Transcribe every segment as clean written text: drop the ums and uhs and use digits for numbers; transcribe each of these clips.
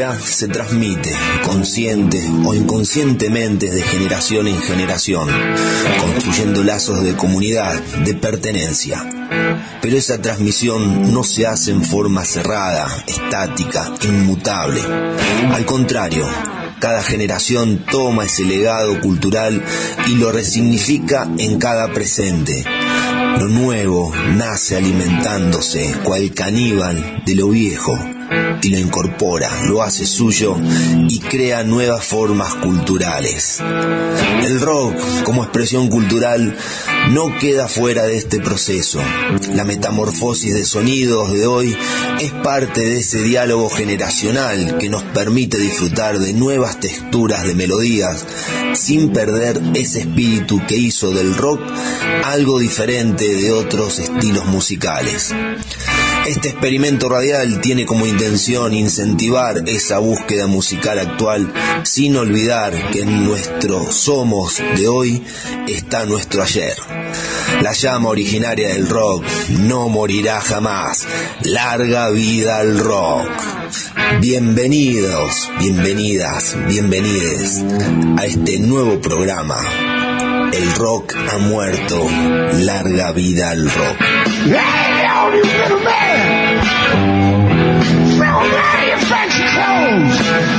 cultura se transmite, consciente o inconscientemente, de generación en generación, construyendo lazos de comunidad, de pertenencia. Pero esa transmisión no se hace en forma cerrada, estática, inmutable. Al contrario, cada generación toma ese legado cultural y lo resignifica en cada presente. Lo nuevo nace alimentándose, cual caníbal, de lo viejo, y lo incorpora, lo hace suyo y crea nuevas formas culturales. El rock, como expresión cultural, no queda fuera de este proceso. La metamorfosis de sonidos de hoy es parte de ese diálogo generacional que nos permite disfrutar de nuevas texturas de melodías sin perder ese espíritu que hizo del rock algo diferente de otros estilos musicales. Este experimento radial tiene como intención incentivar esa búsqueda musical actual, sin olvidar que en nuestro somos de hoy está nuestro ayer. La llama originaria del rock no morirá jamás. Larga vida al rock. Bienvenidos, bienvenidas, bienvenides a este nuevo programa. El rock ha muerto. Larga vida al rock. Hey, all you little man! Throw away your fancy clothes!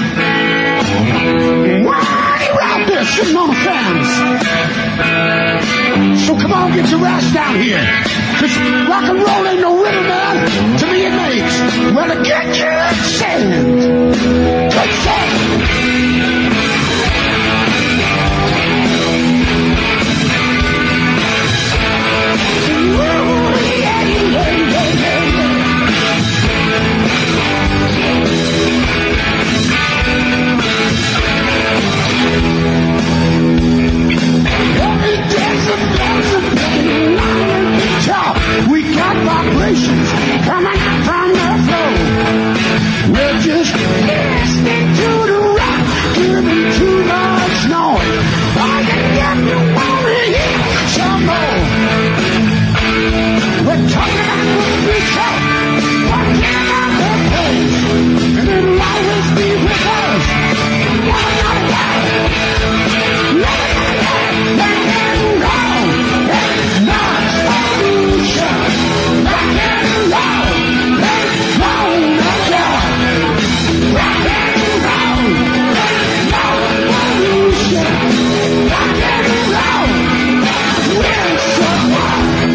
Why are you out there sitting on the fence? So come on, get your ass down here. Cause rock and roll ain't no riddle, man. To me it makes. Well, to get your sand. Take sand. We got vibrations coming from the floor. We're just listening to the rock, giving too much noise. All you got to want to hear some more. We're talking about the future, walking about the place, and it'll always be with us. Never gonna die, never gonna die, never gonna roll. It's not solution. Rock and roll, let's roll the job. Rock and roll, let's roll solution. Rock and roll, we're so wild.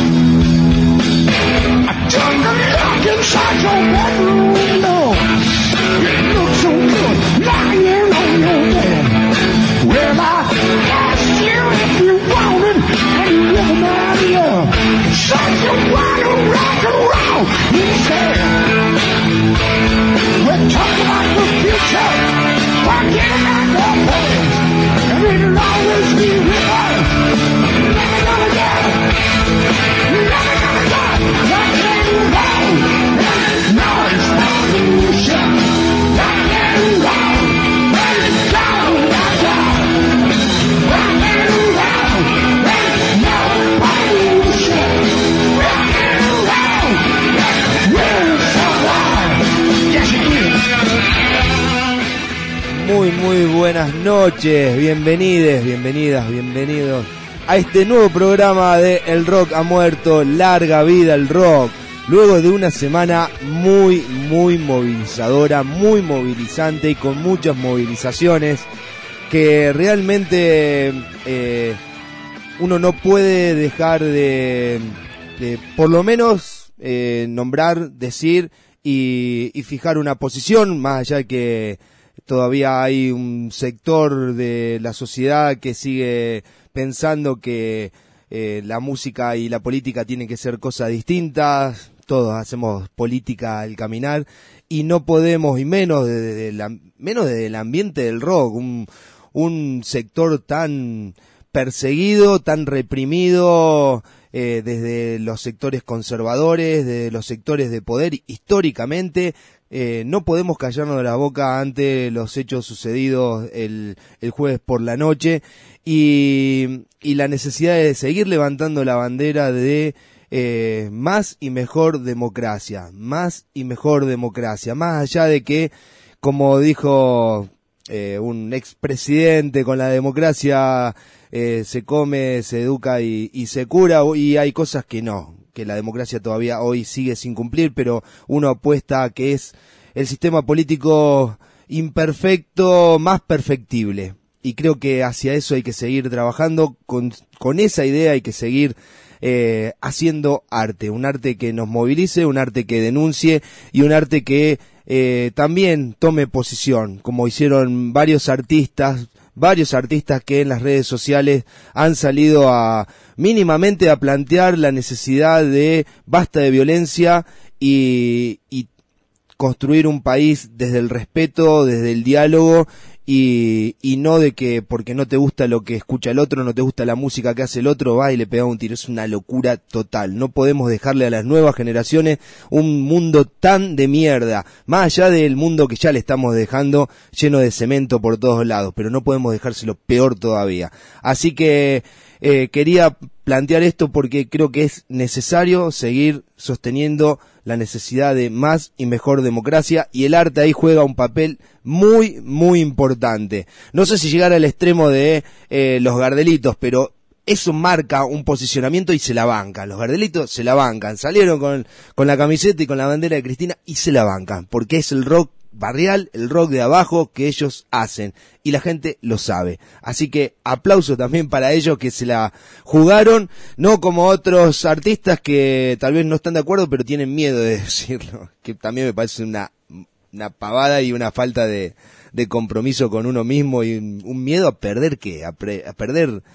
I turned the lock inside your bedroom window. It looks so good lying on your bed. Well, I asked you if you wanted, and you never married up. Said you wanna rock and roll, you said. We're talking about the future, talking about the past, and it'll always be with us. Never gonna die, never gonna die. Rock and roll, there's no solution. Rock and roll, let's go, let's go. Rock and roll, there's no solution. Rock and roll, we're so wild. Yes, it is. Muy buenas noches, bienvenides, bienvenidas, bienvenidos a este nuevo programa de El Rock ha muerto, larga vida al rock. Luego de una semana muy movilizadora, muy movilizante y con muchas movilizaciones que realmente uno no puede dejar de por lo menos nombrar, decir y fijar una posición, más allá de que todavía hay un sector de la sociedad que sigue pensando que la música y la política tienen que ser cosas distintas. Todos hacemos política al caminar y no podemos, y menos desde el ambiente del rock, un sector tan perseguido, tan reprimido, desde los sectores conservadores, desde los sectores de poder históricamente. No podemos callarnos la boca ante los hechos sucedidos el jueves por la noche y la necesidad de seguir levantando la bandera de más y mejor democracia, más allá de que como dijo un expresidente, con la democracia se come, se educa y se cura, y hay cosas que no, que la democracia todavía hoy sigue sin cumplir, pero uno apuesta a que es el sistema político imperfecto más perfectible. Y creo que hacia eso hay que seguir trabajando, con esa idea hay que seguir haciendo arte, un arte que nos movilice, un arte que denuncie y un arte que también tome posición, como hicieron varios artistas que en las redes sociales han salido mínimamente a plantear la necesidad de basta de violencia y construir un país desde el respeto, desde el diálogo y no de que porque no te gusta lo que escucha el otro, no te gusta la música que hace el otro, va y le pega un tiro. Es una locura total. No podemos dejarle a las nuevas generaciones un mundo tan de mierda, más allá del mundo que ya le estamos dejando lleno de cemento por todos lados, pero no podemos dejárselo peor todavía. Así que quería plantear esto porque creo que es necesario seguir sosteniendo la necesidad de más y mejor democracia, y el arte ahí juega un papel muy, muy importante. No sé si llegar al extremo de los Gardelitos, pero eso marca un posicionamiento y se la bancan. Los Gardelitos se la bancan, salieron con la camiseta y con la bandera de Cristina y se la bancan, porque es el rock barrial, el rock de abajo que ellos hacen, y la gente lo sabe. Así que aplauso también para ellos que se la jugaron, no como otros artistas que tal vez no están de acuerdo pero tienen miedo de decirlo, que también me parece una pavada y una falta de compromiso con uno mismo, y un miedo a perder a perder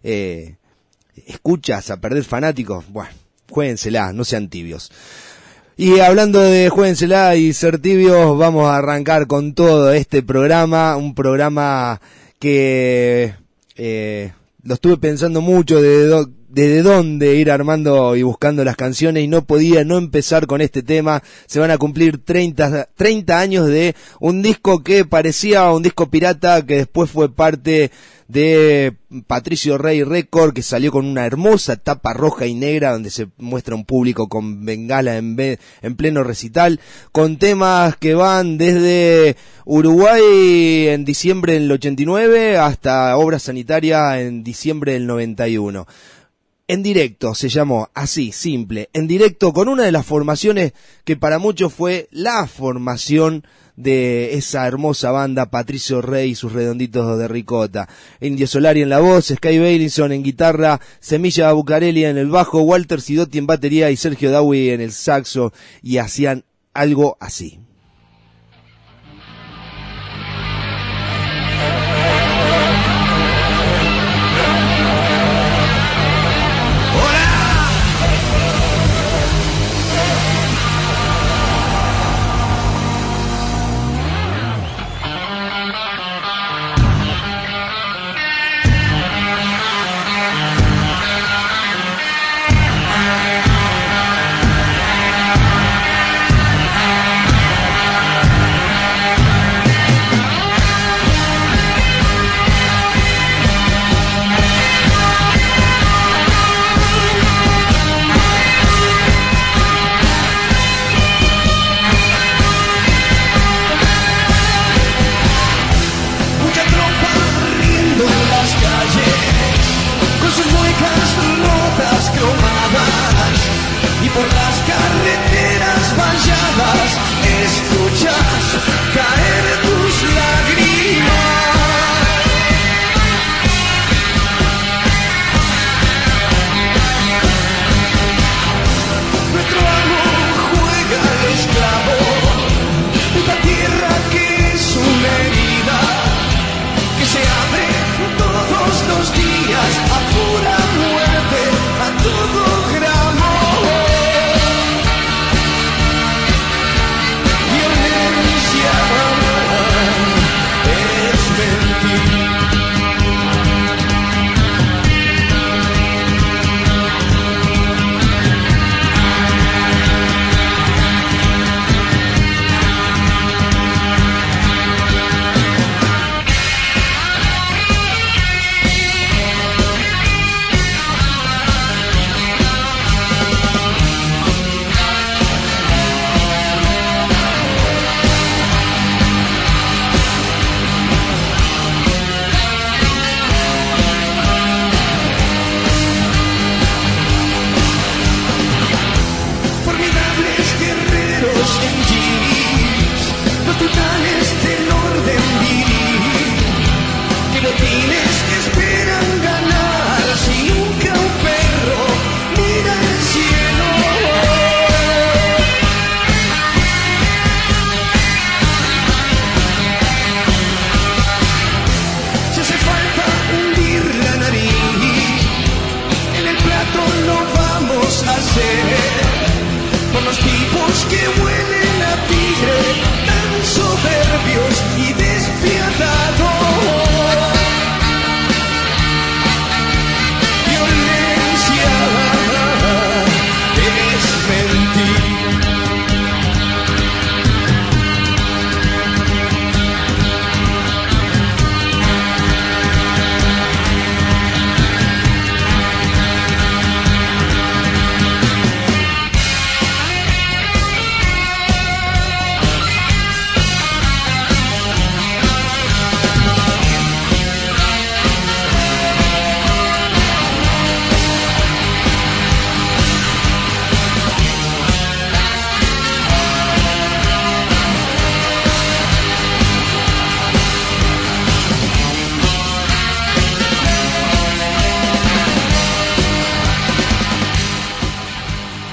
escuchas, a perder fanáticos. Bueno, juéguensela, no sean tibios. Y hablando de juéguensela y ser tibios, vamos a arrancar con todo este programa, un programa que lo estuve pensando mucho desde dónde ir armando y buscando las canciones, y no podía no empezar con este tema. Se van a cumplir 30 años de un disco que parecía un disco pirata, que después fue parte de Patricio Rey Record, que salió con una hermosa tapa roja y negra donde se muestra un público con bengala en pleno recital, con temas que van desde Uruguay en diciembre del 89 hasta Obra Sanitaria en diciembre del 91. En directo, se llamó así, simple, en directo, con una de las formaciones que para muchos fue la formación de esa hermosa banda, Patricio Rey y sus redonditos de ricota. Indio Solari en la voz, Sky Bailinson en guitarra, Semilla Bucarelli en el bajo, Walter Sidotti en batería y Sergio Dawi en el saxo, y hacían algo así.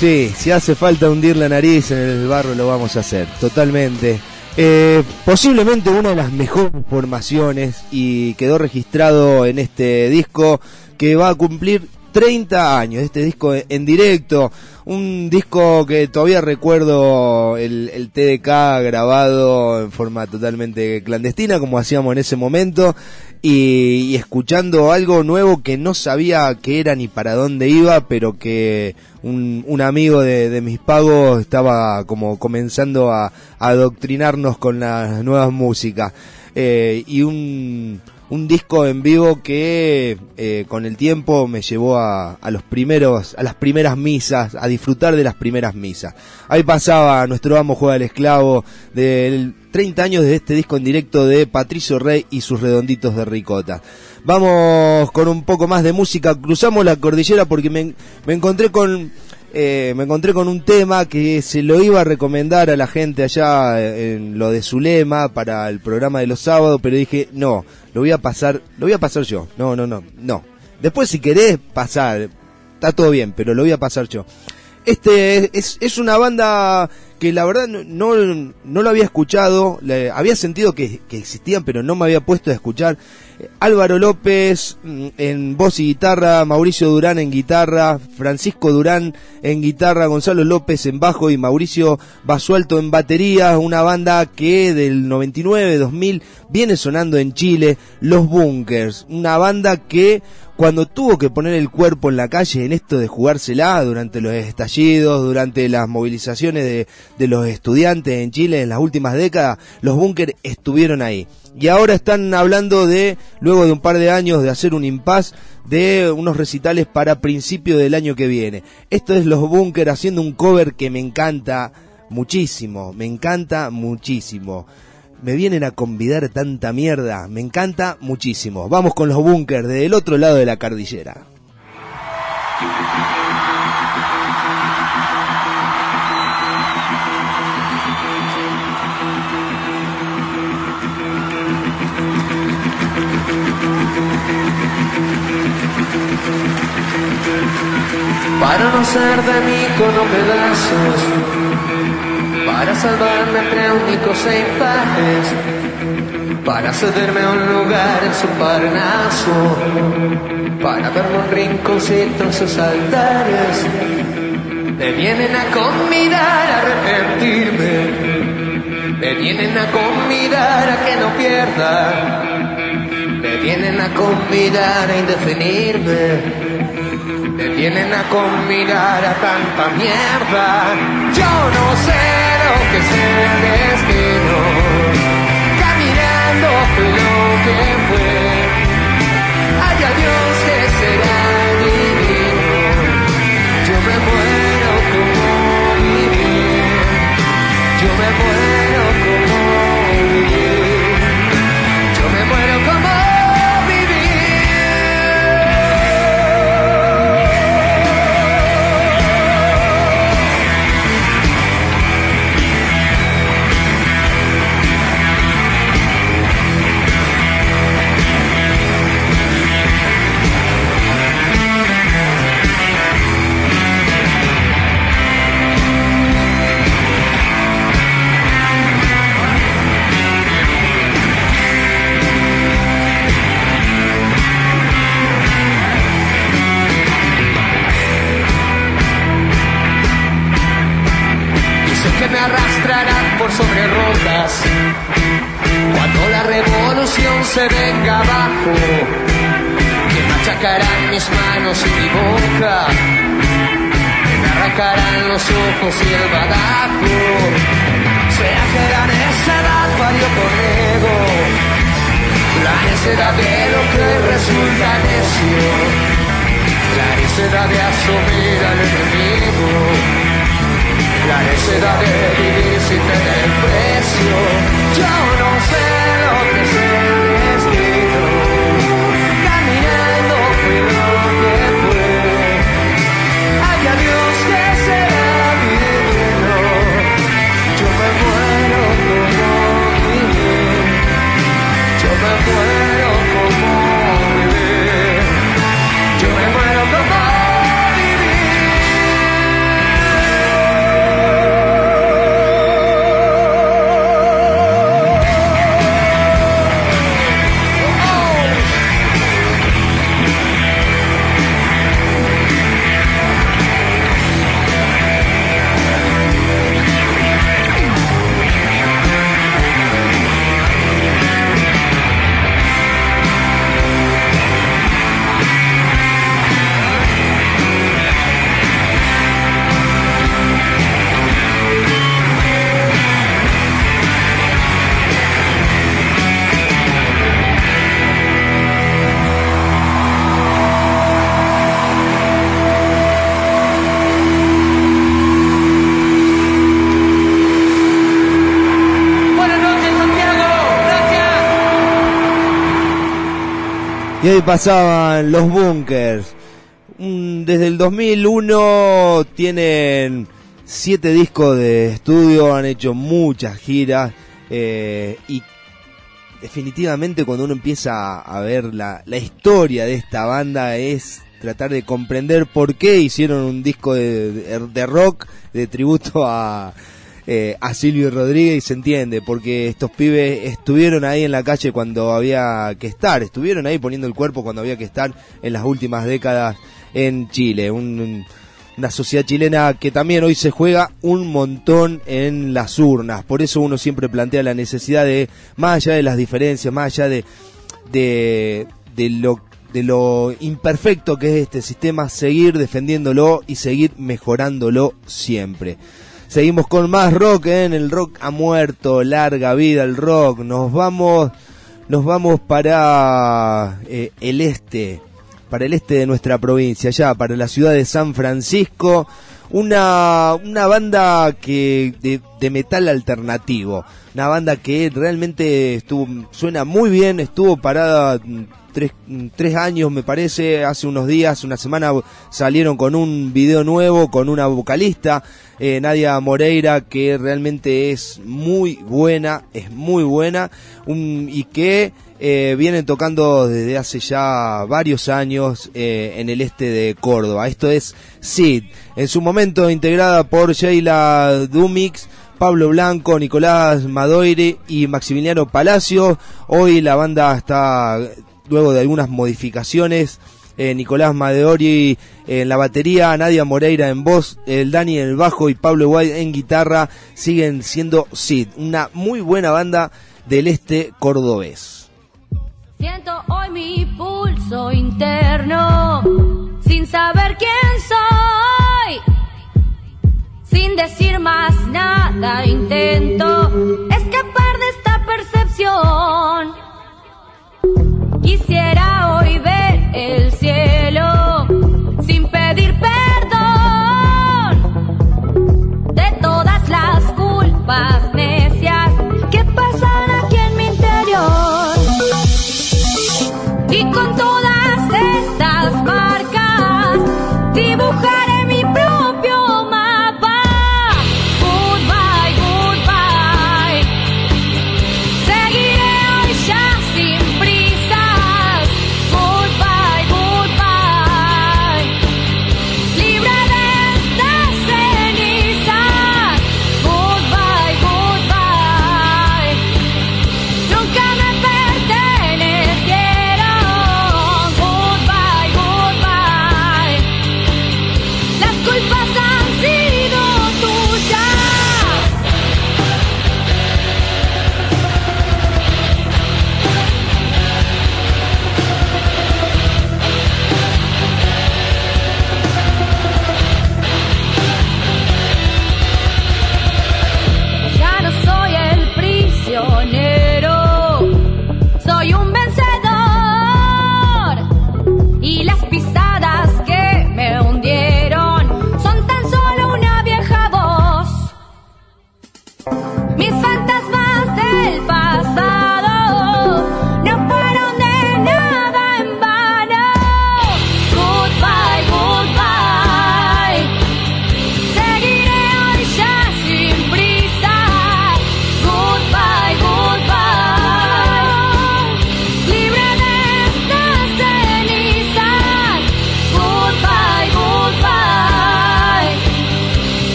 Sí, si hace falta hundir la nariz en el barro lo vamos a hacer, totalmente. Posiblemente una de las mejores formaciones y quedó registrado en este disco que va a cumplir 30 años, este disco en directo, un disco que todavía recuerdo el TDK grabado en forma totalmente clandestina como hacíamos en ese momento y escuchando algo nuevo que no sabía qué era ni para dónde iba, pero que un amigo de mis pagos estaba como comenzando a adoctrinarnos con las nuevas músicas y un disco en vivo que con el tiempo me llevó a las primeras misas, a disfrutar de las primeras misas. Ahí pasaba Nuestro Amo Juega al Esclavo, del 30 años de este disco en directo de Patricio Rey y sus Redonditos de Ricota. Vamos con un poco más de música, cruzamos la cordillera porque me encontré con un tema que se lo iba a recomendar a la gente allá en lo de Zulema para el programa de los sábados, pero dije, no, lo voy a pasar yo. No. Después si querés pasar, está todo bien, pero lo voy a pasar yo. Es una banda que la verdad no lo había escuchado, había sentido que existían, pero no me había puesto a escuchar. Álvaro López en voz y guitarra, Mauricio Durán en guitarra, Francisco Durán en guitarra, Gonzalo López en bajo y Mauricio Basualto en batería, una banda que del 99-2000 viene sonando en Chile, Los Bunkers, una banda que cuando tuvo que poner el cuerpo en la calle en esto de jugársela durante los estallidos, durante las movilizaciones de los estudiantes en Chile en las últimas décadas, Los Bunkers estuvieron ahí. Y ahora están hablando luego de un par de años de hacer un impasse, de unos recitales para principio del año que viene. Esto es Los Bunkers haciendo un cover que me encanta muchísimo. Me vienen a convidar tanta mierda, me encanta muchísimo. Vamos con Los Bunkers del otro lado de la cordillera. Para no ser de mí con pedazos, para salvarme entre únicos e impares, para cederme a un lugar en su Parnaso, para verme un rinconcito en sus altares. Me vienen a convidar a arrepentirme, me vienen a convidar a que no pierda, me vienen a convidar a indefinirme. Me vienen a convidar a tanta mierda. Yo no sé lo que es el destino. Caminando fue lo que fue. Haya Dios que será divino. Yo me muero como vivir. Yo me muero como vivir. Yo me muero como que me arrastrarán por sobre rocas cuando la revolución se venga abajo, que machacarán mis manos y mi boca, que me arrancarán los ojos y el badajo. Sea que la necedad parió conmigo, la necedad de lo que resulta necio, la necedad de asumir al enemigo, la necedad de vivir sin tener precio. Yo no sé lo que es el destino. Caminando fui lo que fue. Haya Dios que será divino. Yo me muero como vivir. Yo me muero como vivir. Yo me muero como vivir. Y ahí pasaban los Bunkers. Desde el 2001 tienen 7 discos de estudio, han hecho muchas giras y definitivamente cuando uno empieza a ver la historia de esta banda es tratar de comprender por qué hicieron un disco de rock de tributo a Silvio Rodríguez, y se entiende, porque estos pibes estuvieron ahí en la calle cuando había que estar, estuvieron ahí poniendo el cuerpo cuando había que estar en las últimas décadas en Chile, una sociedad chilena que también hoy se juega un montón en las urnas. Por eso uno siempre plantea la necesidad de, más allá de las diferencias, más allá de lo imperfecto que es este sistema, seguir defendiéndolo y seguir mejorándolo siempre. Seguimos con más rock, en el rock ha muerto, larga vida el rock. Nos vamos para el este de nuestra provincia, ya para la ciudad de San Francisco, una banda que de metal alternativo, una banda que realmente suena muy bien, estuvo parada 3 años me parece, hace unos días, una semana salieron con un video nuevo con una vocalista, Nadia Moreira, que realmente es muy buena, y que vienen tocando desde hace ya varios años en el este de Córdoba. Esto es Sid, en su momento integrada por Sheila Dumix, Pablo Blanco, Nicolás Madoire y Maximiliano Palacio. Hoy la banda está, luego de algunas modificaciones, Nicolás Madeori en la batería, Nadia Moreira en voz, el Dani en el bajo y Pablo White en guitarra, siguen siendo Sid, una muy buena banda del este cordobés. Siento hoy mi pulso interno, sin saber quién soy, sin decir más nada intento escapar de esta percepción. Quisiera hoy ver el cielo sin pedir perdón de todas las culpas necias que pasan aquí en mi interior. Y con todas estas marcas dibujaré mi propio mapa. Goodbye, goodbye. Seguiré hoy ya sin prisas,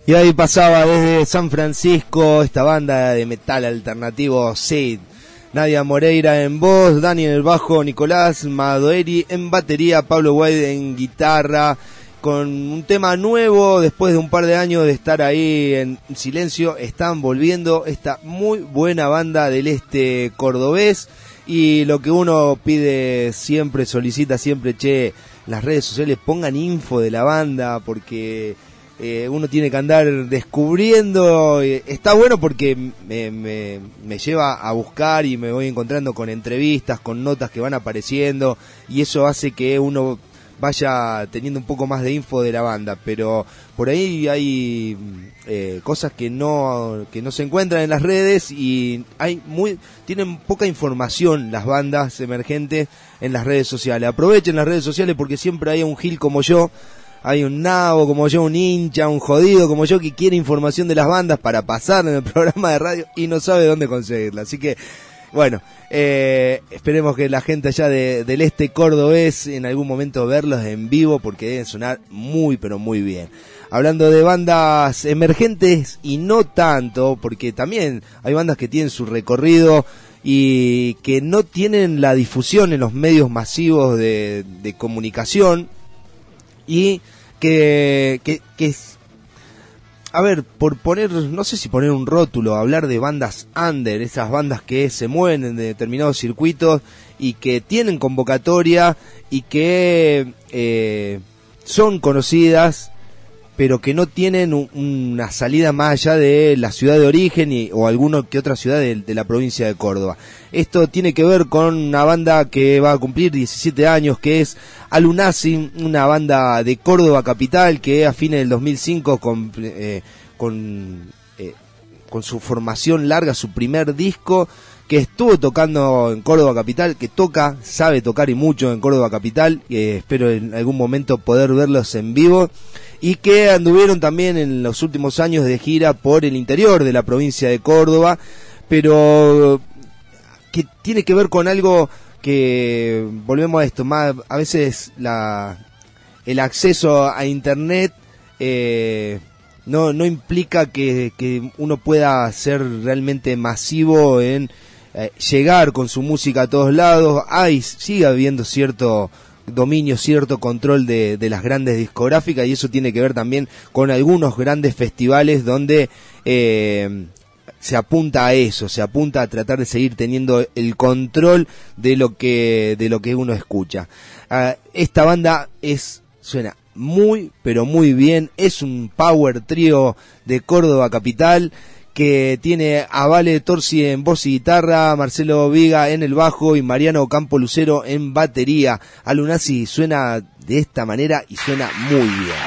Y ahí pasaba desde San Francisco esta banda de metal alternativo Seed. Nadia Moreira en voz, Dani en el bajo, Nicolás Madoeri en batería, Pablo White en guitarra, con un tema nuevo. Después de un par de años de estar ahí en silencio, están volviendo esta muy buena banda del este cordobés. Y lo que uno pide siempre, solicita siempre, en las redes sociales pongan info de la banda, porque uno tiene que andar descubriendo. Está bueno porque me lleva a buscar y me voy encontrando con entrevistas, con notas que van apareciendo, y eso hace que uno vaya teniendo un poco más de info de la banda. Pero por ahí hay cosas que no se encuentran en las redes, y tienen poca información las bandas emergentes en las redes sociales. Aprovechen las redes sociales, porque siempre hay un gil como yo, hay un nabo como yo, un hincha, un jodido como yo, que quiere información de las bandas para pasar en el programa de radio y no sabe dónde conseguirla. Así que, bueno, esperemos que la gente allá del este cordobés en algún momento verlos en vivo, porque deben sonar muy, pero muy bien. Hablando de bandas emergentes y no tanto, porque también hay bandas que tienen su recorrido y que no tienen la difusión en los medios masivos de comunicación, y que a ver, por poner, no sé si poner un rótulo, hablar de bandas under, esas bandas que se mueven en determinados circuitos y que tienen convocatoria y que son conocidas, pero que no tienen una salida más allá de la ciudad de origen o alguna que otra ciudad de la provincia de Córdoba. Esto tiene que ver con una banda que va a cumplir 17 años, que es Alunasi, una banda de Córdoba capital que a fines del 2005 con su formación larga, su primer disco, que estuvo tocando en Córdoba capital, que sabe tocar y mucho en Córdoba capital, espero en algún momento poder verlos en vivo, y que anduvieron también en los últimos años de gira por el interior de la provincia de Córdoba, pero que tiene que ver con algo que, volvemos a esto, más a veces el acceso a internet no implica que uno pueda ser realmente masivo en llegar con su música a todos lados. Sigue habiendo cierto dominio, cierto control de las grandes discográficas, y eso tiene que ver también con algunos grandes festivales donde se apunta a eso, se apunta a tratar de seguir teniendo el control de lo que uno escucha. Esta banda suena muy, pero muy bien. Es un power trío de Córdoba capital, que tiene a Vale Torsi en voz y guitarra, Marcelo Viga en el bajo y Mariano Campo Lucero en batería. Alunasi suena de esta manera y suena muy bien.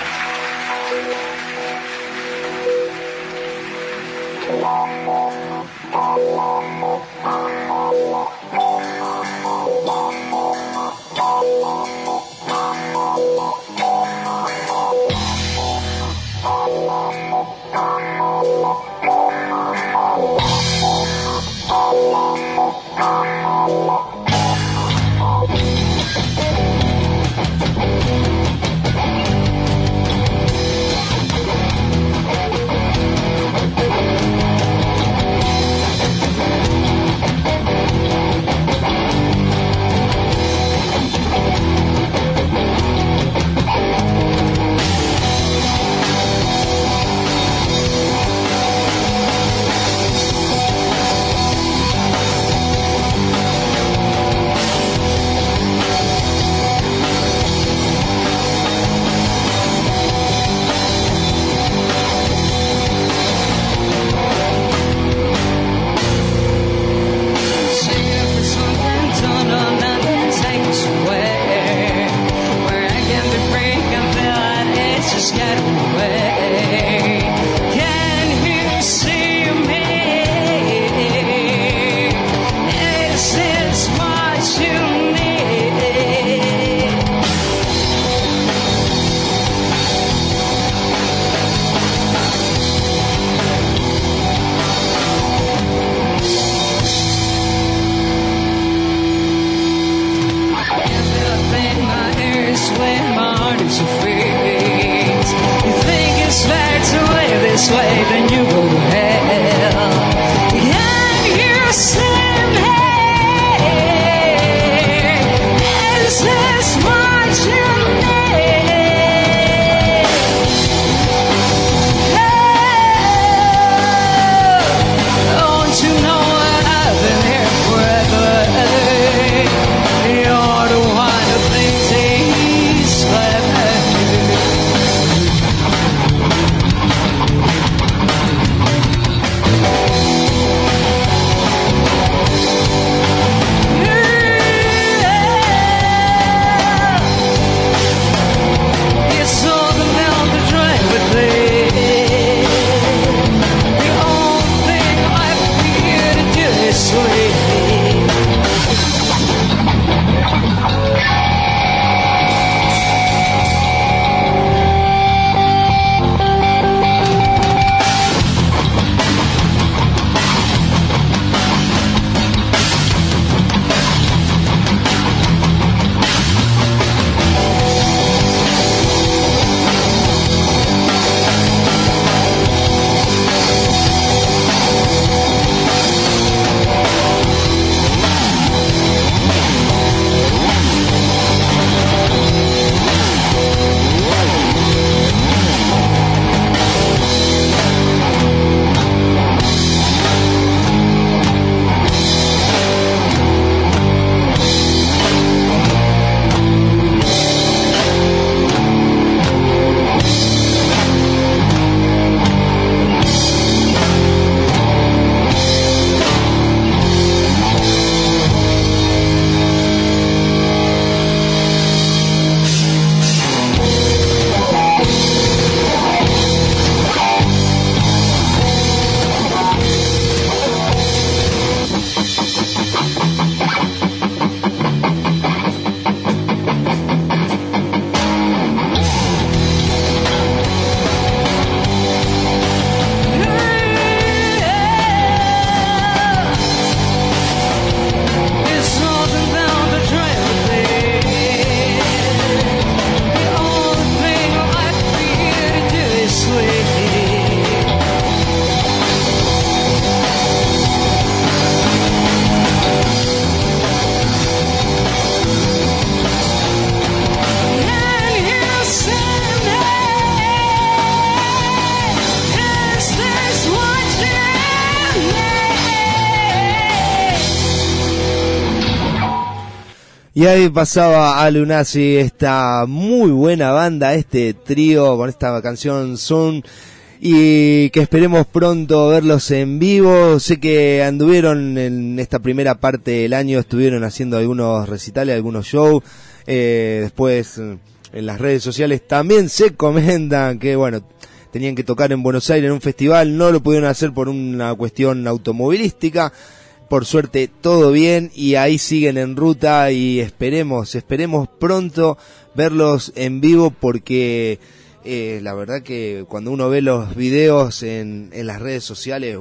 Y ahí pasaba a Lunacy, esta muy buena banda, este trío con esta canción Sun, y que esperemos pronto verlos en vivo. Sé que anduvieron en esta primera parte del año, estuvieron haciendo algunos recitales, algunos shows, después en las redes sociales también se comentan que bueno, tenían que tocar en Buenos Aires en un festival, no lo pudieron hacer por una cuestión automovilística. Por suerte todo bien y ahí siguen en ruta y esperemos pronto verlos en vivo porque la verdad que cuando uno ve los videos en las redes sociales,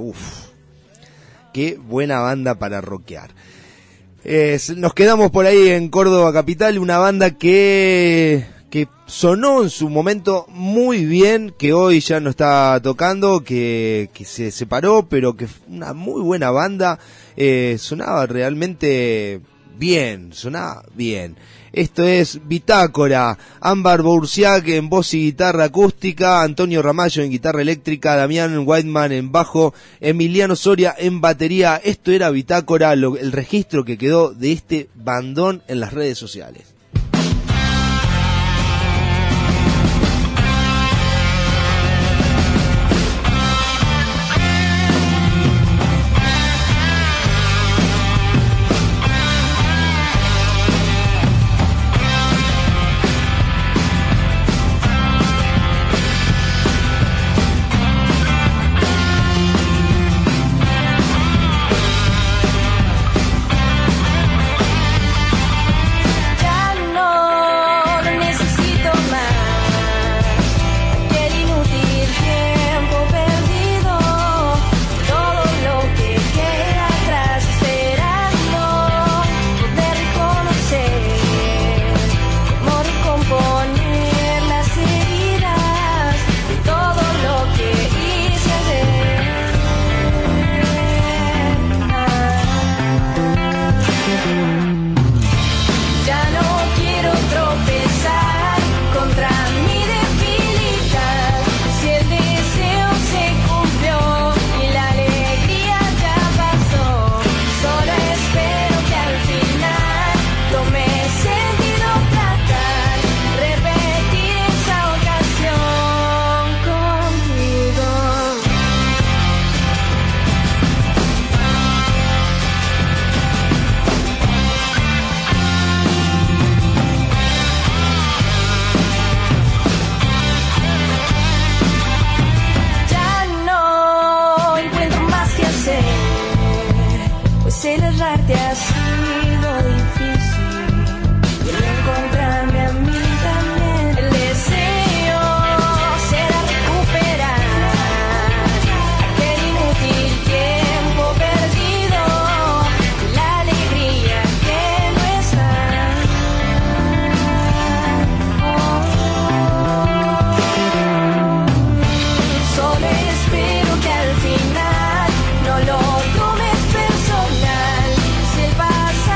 qué buena banda para rockear. Nos quedamos por ahí en Córdoba capital, una banda que sonó en su momento muy bien, que hoy ya no está tocando, que se separó, pero que fue una muy buena banda, sonaba realmente bien, sonaba bien. Esto es Bitácora, Ámbar Boursiak en voz y guitarra acústica, Antonio Ramallo en guitarra eléctrica, Damián Whiteman en bajo, Emiliano Soria en batería. Esto era Bitácora, el registro que quedó de este bandón en las redes sociales. Pasa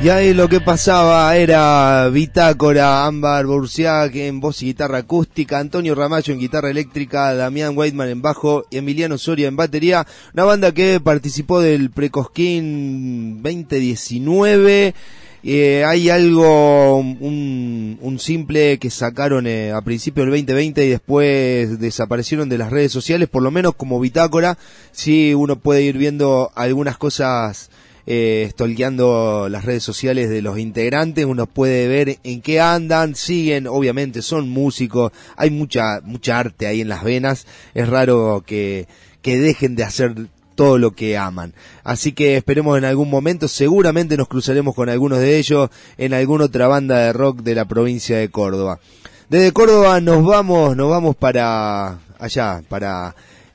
Y ahí lo que pasaba era Bitácora, Ámbar Burciac en voz y guitarra acústica, Antonio Ramallo en guitarra eléctrica, Damián Weidman en bajo y Emiliano Soria en batería. Una banda que participó del Precosquín 2019. Hay algo, un simple que sacaron a principios del 2020 y después desaparecieron de las redes sociales, por lo menos como Bitácora. Sí, uno puede ir viendo algunas cosas, stalkeando las redes sociales de los integrantes, uno puede ver en qué andan, siguen, obviamente son músicos, hay mucha arte ahí en las venas, es raro que dejen de hacer todo lo que aman. Así que esperemos en algún momento, seguramente nos cruzaremos con algunos de ellos en alguna otra banda de rock de la provincia de Córdoba. Desde Córdoba nos vamos para allá, para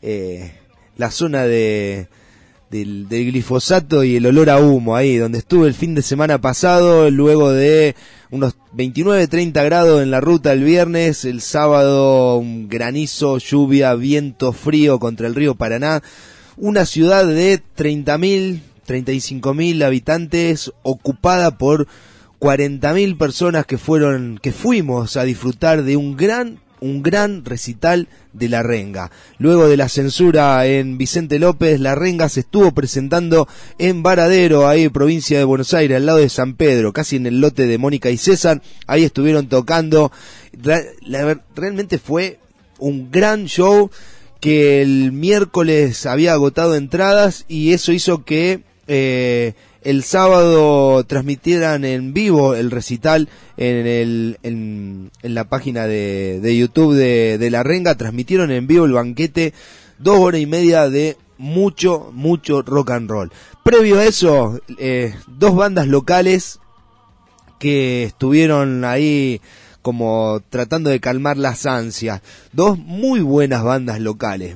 la zona del glifosato y el olor a humo, ahí donde estuve el fin de semana pasado, luego de unos 29-30 grados en la ruta el viernes, el sábado un granizo, lluvia, viento frío contra el río Paraná. Una ciudad de 30.000, 35.000 habitantes, ocupada por 40.000 personas que fuimos a disfrutar de un gran recital de La Renga. Luego de la censura en Vicente López, La Renga se estuvo presentando en Varadero, ahí provincia de Buenos Aires, al lado de San Pedro, casi en el lote de Mónica y César. Ahí estuvieron tocando. Realmente fue un gran show, que el miércoles había agotado entradas y eso hizo que el sábado transmitieran en vivo el recital en la página de YouTube de La Renga. Transmitieron en vivo el banquete, 2 horas y media de mucho rock and roll. Previo a eso, 2 bandas locales que estuvieron ahí como tratando de calmar las ansias. 2 muy buenas bandas locales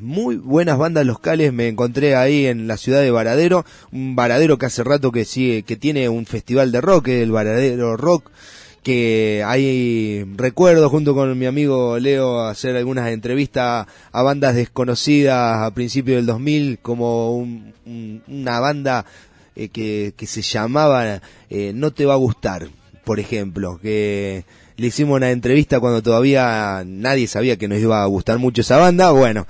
me encontré ahí en la ciudad de Varadero, un Varadero que hace rato que tiene un festival de rock, el Varadero Rock, que ahí recuerdo junto con mi amigo Leo hacer algunas entrevistas a bandas desconocidas a principios del 2000, como una banda que se llamaba No Te Va a Gustar, por ejemplo, que le hicimos una entrevista cuando todavía nadie sabía que nos iba a gustar mucho esa banda. Bueno,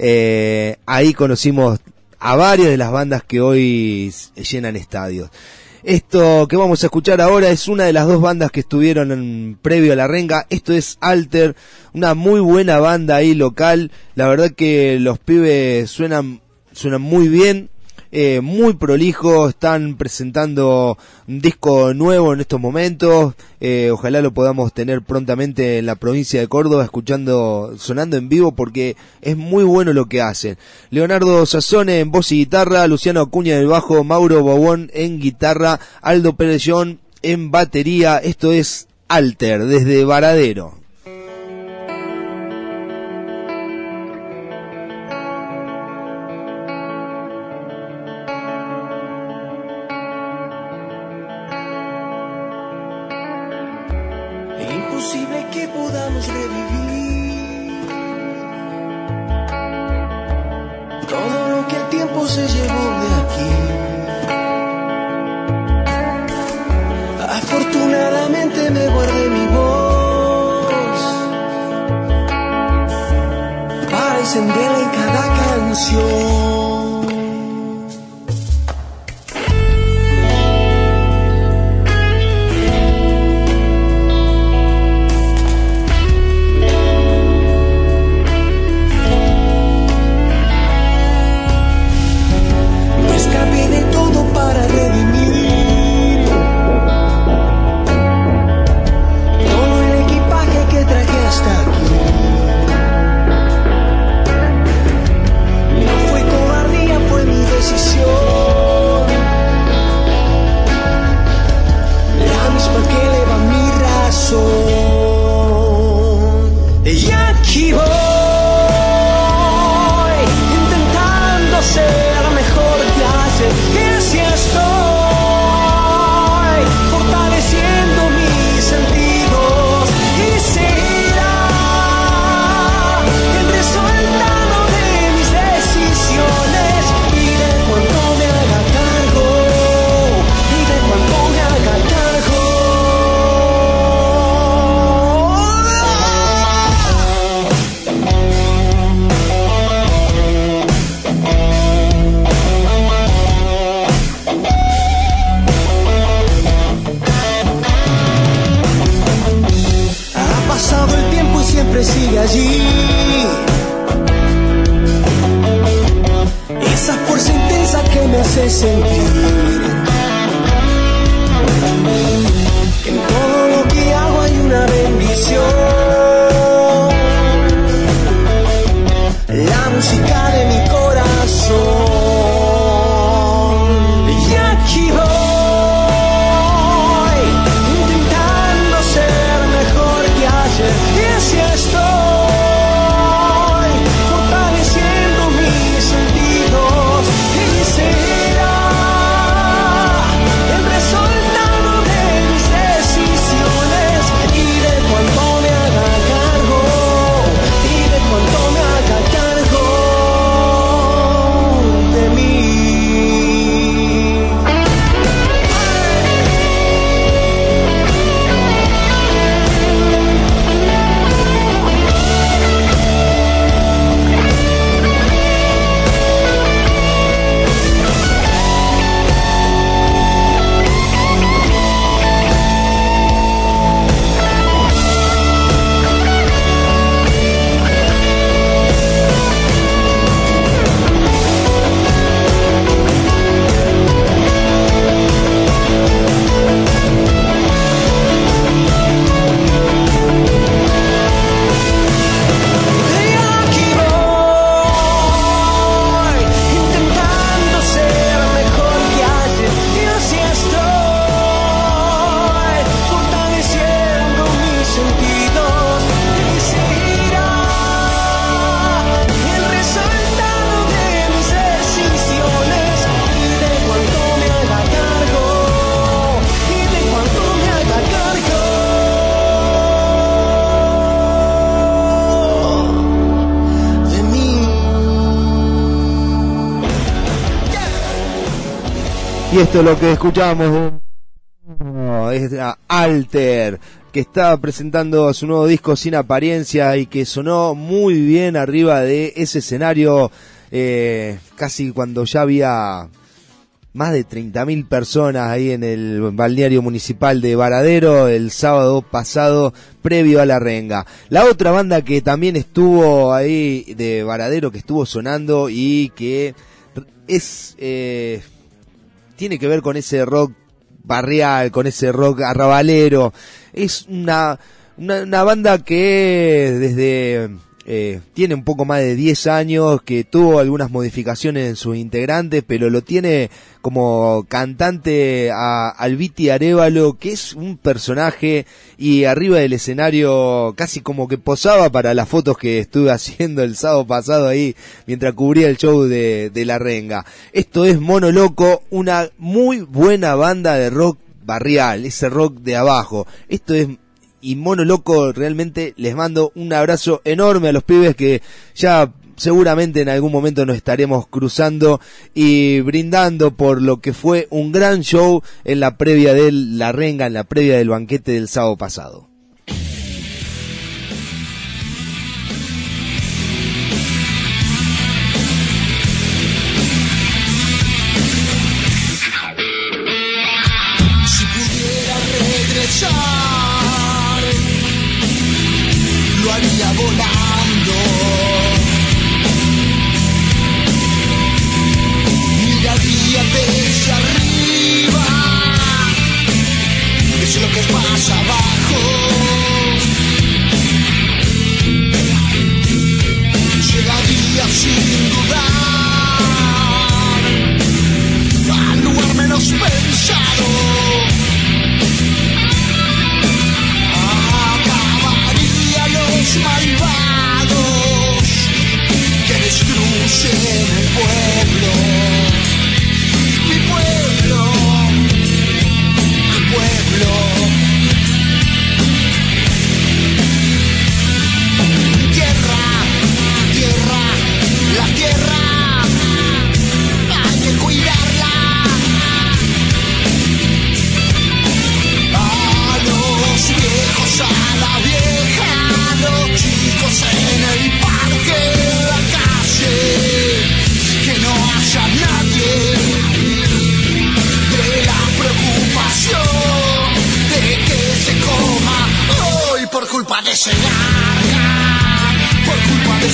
ahí conocimos a varias de las bandas que hoy llenan estadios. Esto que vamos a escuchar ahora es una de las 2 bandas que estuvieron previo a La Renga. Esto es Alter, una muy buena banda ahí local. La verdad que los pibes suenan muy bien. Muy prolijo, están presentando un disco nuevo en estos momentos, ojalá lo podamos tener prontamente en la provincia de Córdoba, sonando en vivo, porque es muy bueno lo que hacen. Leonardo Sassone en voz y guitarra, Luciano Acuña en el bajo, Mauro Bobón en guitarra, Aldo Perellón en batería. Esto es Alter, desde Varadero. Imposible que podamos revivir todo lo que el tiempo se llevó de aquí. Afortunadamente me guardé mi voz para encenderla en cada canción. allí. Esa fuerza intensa que me hace sentir que en todo lo que hago hay una bendición. La música de mi corazón. Y aquí voy, intentando ser mejor que ayer. Y así estoy, fortaleciendo mis sentidos. Y será el resultado de mis decisiones y de cuanto me haga cargo, y de cuanto me haga cargo de mí. Y esto es lo que escuchamos es a Alter, que está presentando su nuevo disco Sin Apariencia y que sonó muy bien arriba de ese escenario, casi cuando ya había más de 30.000 personas ahí en el balneario municipal de Varadero el sábado pasado previo a la renga. La otra banda que también estuvo ahí de Varadero, que estuvo sonando y que es tiene que ver con ese rock barrial, con ese rock arrabalero. Es una banda que desde tiene un poco más de 10 años, que tuvo algunas modificaciones en sus integrantes, pero lo tiene como cantante al Viti Arévalo, que es un personaje, y arriba del escenario casi como que posaba para las fotos que estuve haciendo el sábado pasado ahí mientras cubría el show de la renga. Esto es Mono Loco, una muy buena banda de rock barrial, ese rock de abajo. Esto es, y Mono Loco, realmente les mando un abrazo enorme a los pibes que ya seguramente en algún momento nos estaremos cruzando y brindando por lo que fue un gran show en la previa de la renga, en la previa del banquete del sábado pasado. Si pudiera regresar, lo haría volando. Miraría desde arriba, es lo que pasa abajo. Llegaría sin dudar al lugar menos pensado. Acabaría los malvados que destruyen el pueblo. Mi pueblo, mi pueblo. Tierra, tierra, la tierra, hay que cuidarla. A los viejos, a la vieja, a los chicos en el parque, en la calle, que no haya nadie. De la preocupación de que se coma hoy por culpa de ese garga.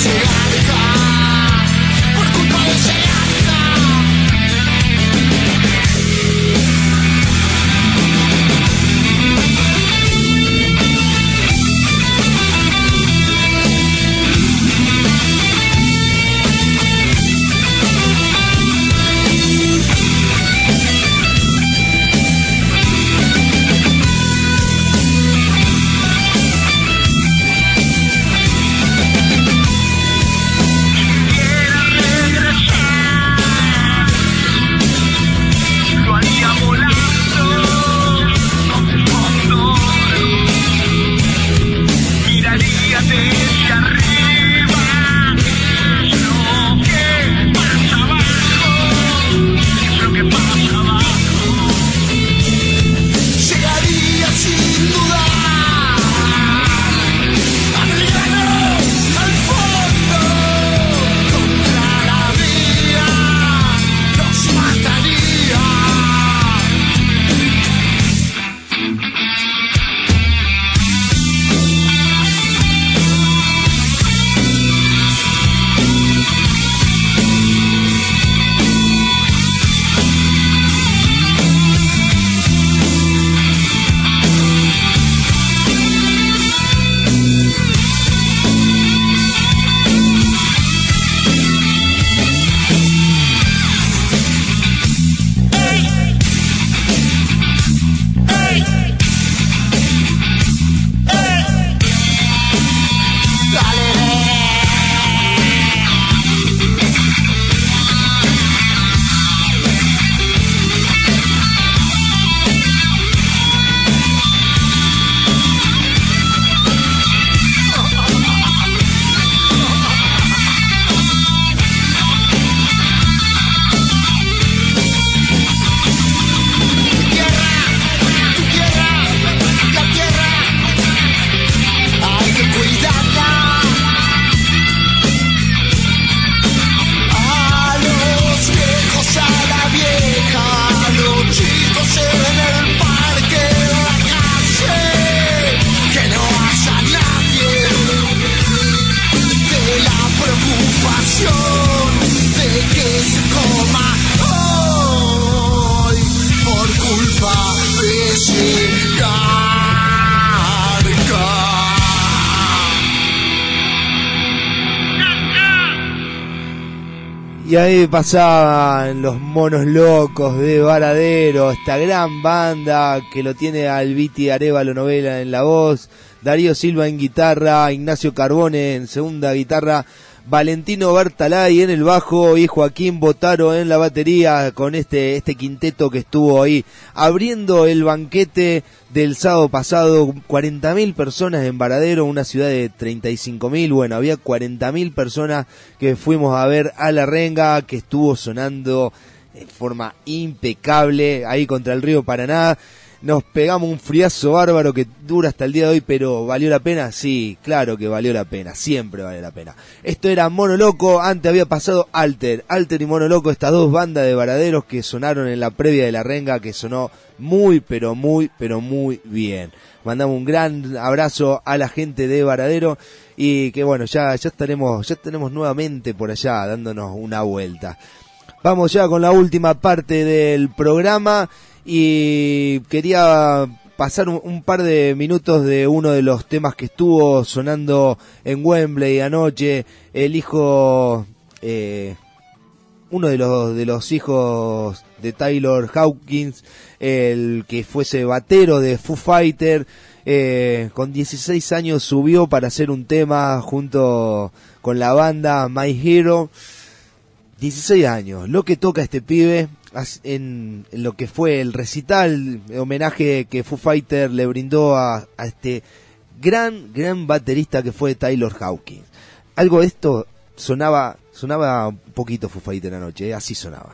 Y ahí pasaban los Monos Locos de Varadero, esta gran banda que lo tiene al Viti Arévalo Novela en la voz, Darío Silva en guitarra, Ignacio Carbone en segunda guitarra, Valentino Bertalay en el bajo y Joaquín Botaro en la batería, con este quinteto que estuvo ahí abriendo el banquete del sábado pasado. 40.000 personas en Varadero, una ciudad de 35.000, bueno, había 40.000 personas que fuimos a ver a La Renga, que estuvo sonando de forma impecable ahí contra el río Paraná. Nos pegamos un friazo bárbaro que dura hasta el día de hoy, pero ¿valió la pena? Sí, claro que valió la pena, siempre vale la pena. Esto era Mono Loco, antes había pasado Alter y Mono Loco, estas dos bandas de varaderos que sonaron en la previa de La Renga, que sonó muy, pero muy bien. Mandamos un gran abrazo a la gente de Varadero y que bueno, ya estaremos nuevamente por allá dándonos una vuelta. Vamos ya con la última parte del programa. Y quería pasar un par de minutos de uno de los temas que estuvo sonando en Wembley anoche, el hijo, uno de los hijos de Taylor Hawkins, el que fuese batero de Foo Fighter, con 16 años subió para hacer un tema junto con la banda My Hero. 16 años, lo que toca este pibe en lo que fue el recital, el homenaje que Foo Fighter le brindó a este gran baterista que fue Taylor Hawkins. Algo de esto sonaba un poquito Foo Fighter anoche, así sonaba.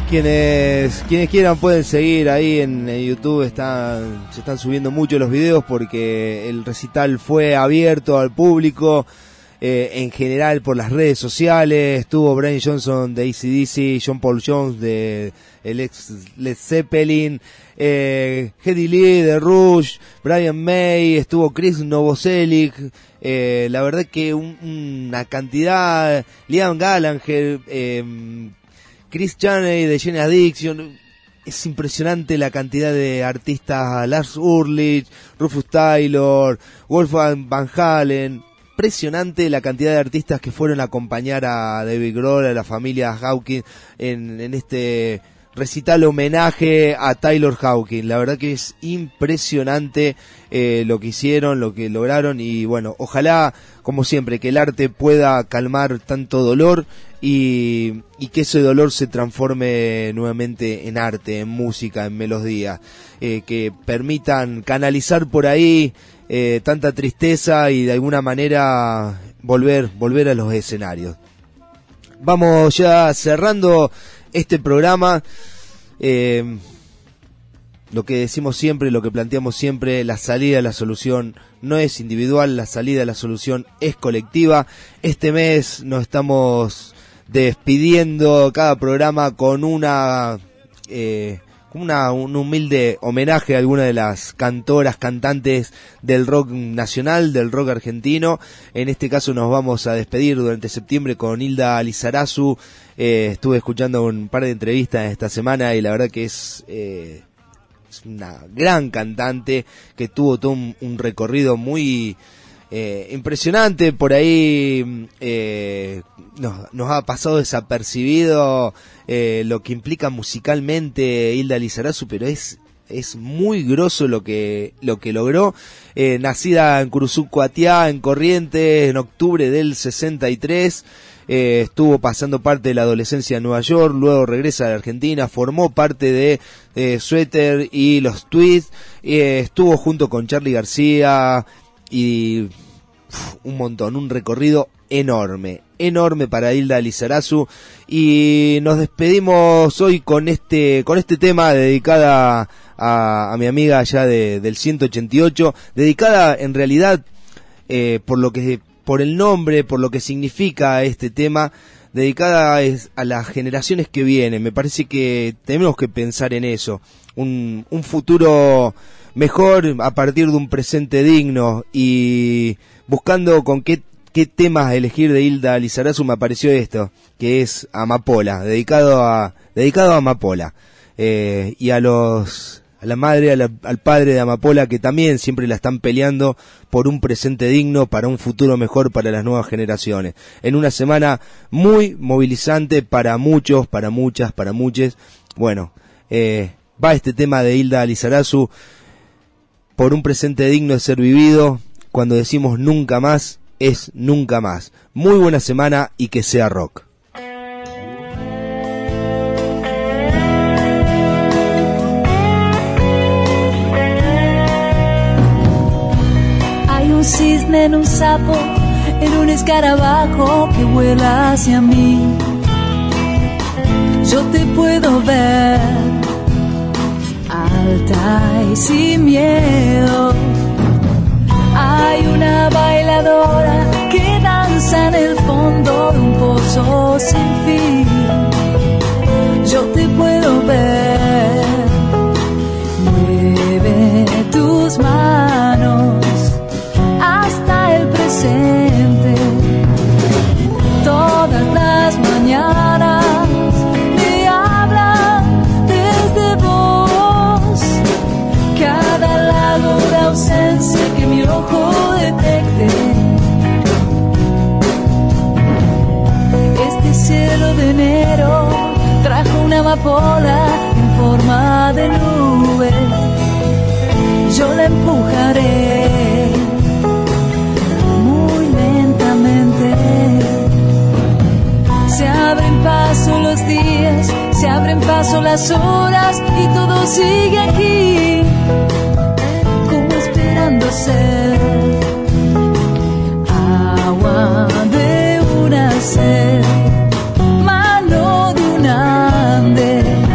Quienes quieran pueden seguir ahí en YouTube, se están subiendo mucho los videos porque el recital fue abierto al público, en general por las redes sociales. Estuvo Brian Johnson de AC/DC, John Paul Jones de el ex Led Zeppelin, Geddy Lee de Rush, Brian May, estuvo Chris Novoselic, la verdad que una cantidad, Liam Gallagher, Chris Chaney de Jenny Addiction. Es impresionante la cantidad de artistas, Lars Ulrich, Rufus Taylor, Wolfgang Van Halen. Impresionante la cantidad de artistas que fueron a acompañar a David Grohl, a la familia Hawkins en este recital homenaje a Taylor Hawkins. La verdad que es impresionante lo que hicieron, lo que lograron, y bueno, ojalá, como siempre, que el arte pueda calmar tanto dolor y que ese dolor se transforme nuevamente en arte, en música, en melodía, que permitan canalizar por ahí tanta tristeza y de alguna manera volver a los escenarios. Vamos ya cerrando este programa. Lo que decimos siempre, lo que planteamos siempre, la salida a la solución no es individual, la salida a la solución es colectiva. Este mes nos estamos despidiendo cada programa con un humilde homenaje a alguna de las cantoras, cantantes del rock nacional, del rock argentino. En este caso nos vamos a despedir durante septiembre con Hilda Lizarazu. Estuve escuchando un par de entrevistas esta semana y la verdad que es una gran cantante que tuvo todo un recorrido muy impresionante. Por ahí nos ha pasado desapercibido lo que implica musicalmente Hilda Lizarazu, pero es muy grosso lo que logró. Nacida en Curuzú Coatiá, en Corrientes, en octubre del 63, estuvo pasando parte de la adolescencia en Nueva York, luego regresa a la Argentina, formó parte de Sweater y los Tweets, estuvo junto con Charly García y un montón, un recorrido enorme para Hilda Lizarazu. Y nos despedimos hoy con este tema dedicada a mi amiga allá del 188, dedicada en realidad por el nombre, por lo que significa este tema, dedicada a las generaciones que vienen. Me parece que tenemos que pensar en eso, un futuro mejor a partir de un presente digno, y buscando con qué temas elegir de Hilda Lizarazu me apareció esto, que es Amapola, dedicado a Amapola, y a la madre, al padre de Amapola, que también siempre la están peleando por un presente digno, para un futuro mejor para las nuevas generaciones. En una semana muy movilizante para muchos, para muchas, para muchos. Bueno, va este tema de Hilda Lizarazu, por un presente digno de ser vivido. Cuando decimos nunca más, es nunca más. Muy buena semana y que sea rock. Hay un cisne en un sapo, en un escarabajo que vuela hacia mí. Yo te puedo ver, alta y sin miedo. Hay una bailadora que danza en el fondo de un pozo sin fin. Yo te puedo ver, mueve tus manos hasta el presente. Todas las mañanas me hablan desde vos, cada lago de ausencia que mi ojo detecte. Este cielo de enero trajo una amapola en forma de nube. Yo la empujaré muy lentamente. Se abren paso los días, se abren paso las horas y todo sigue aquí, como esperando ser agua de una sed, mano de un Ande.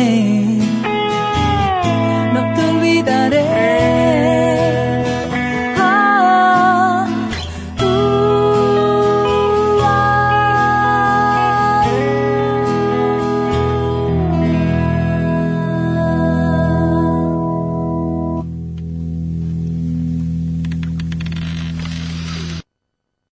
bien.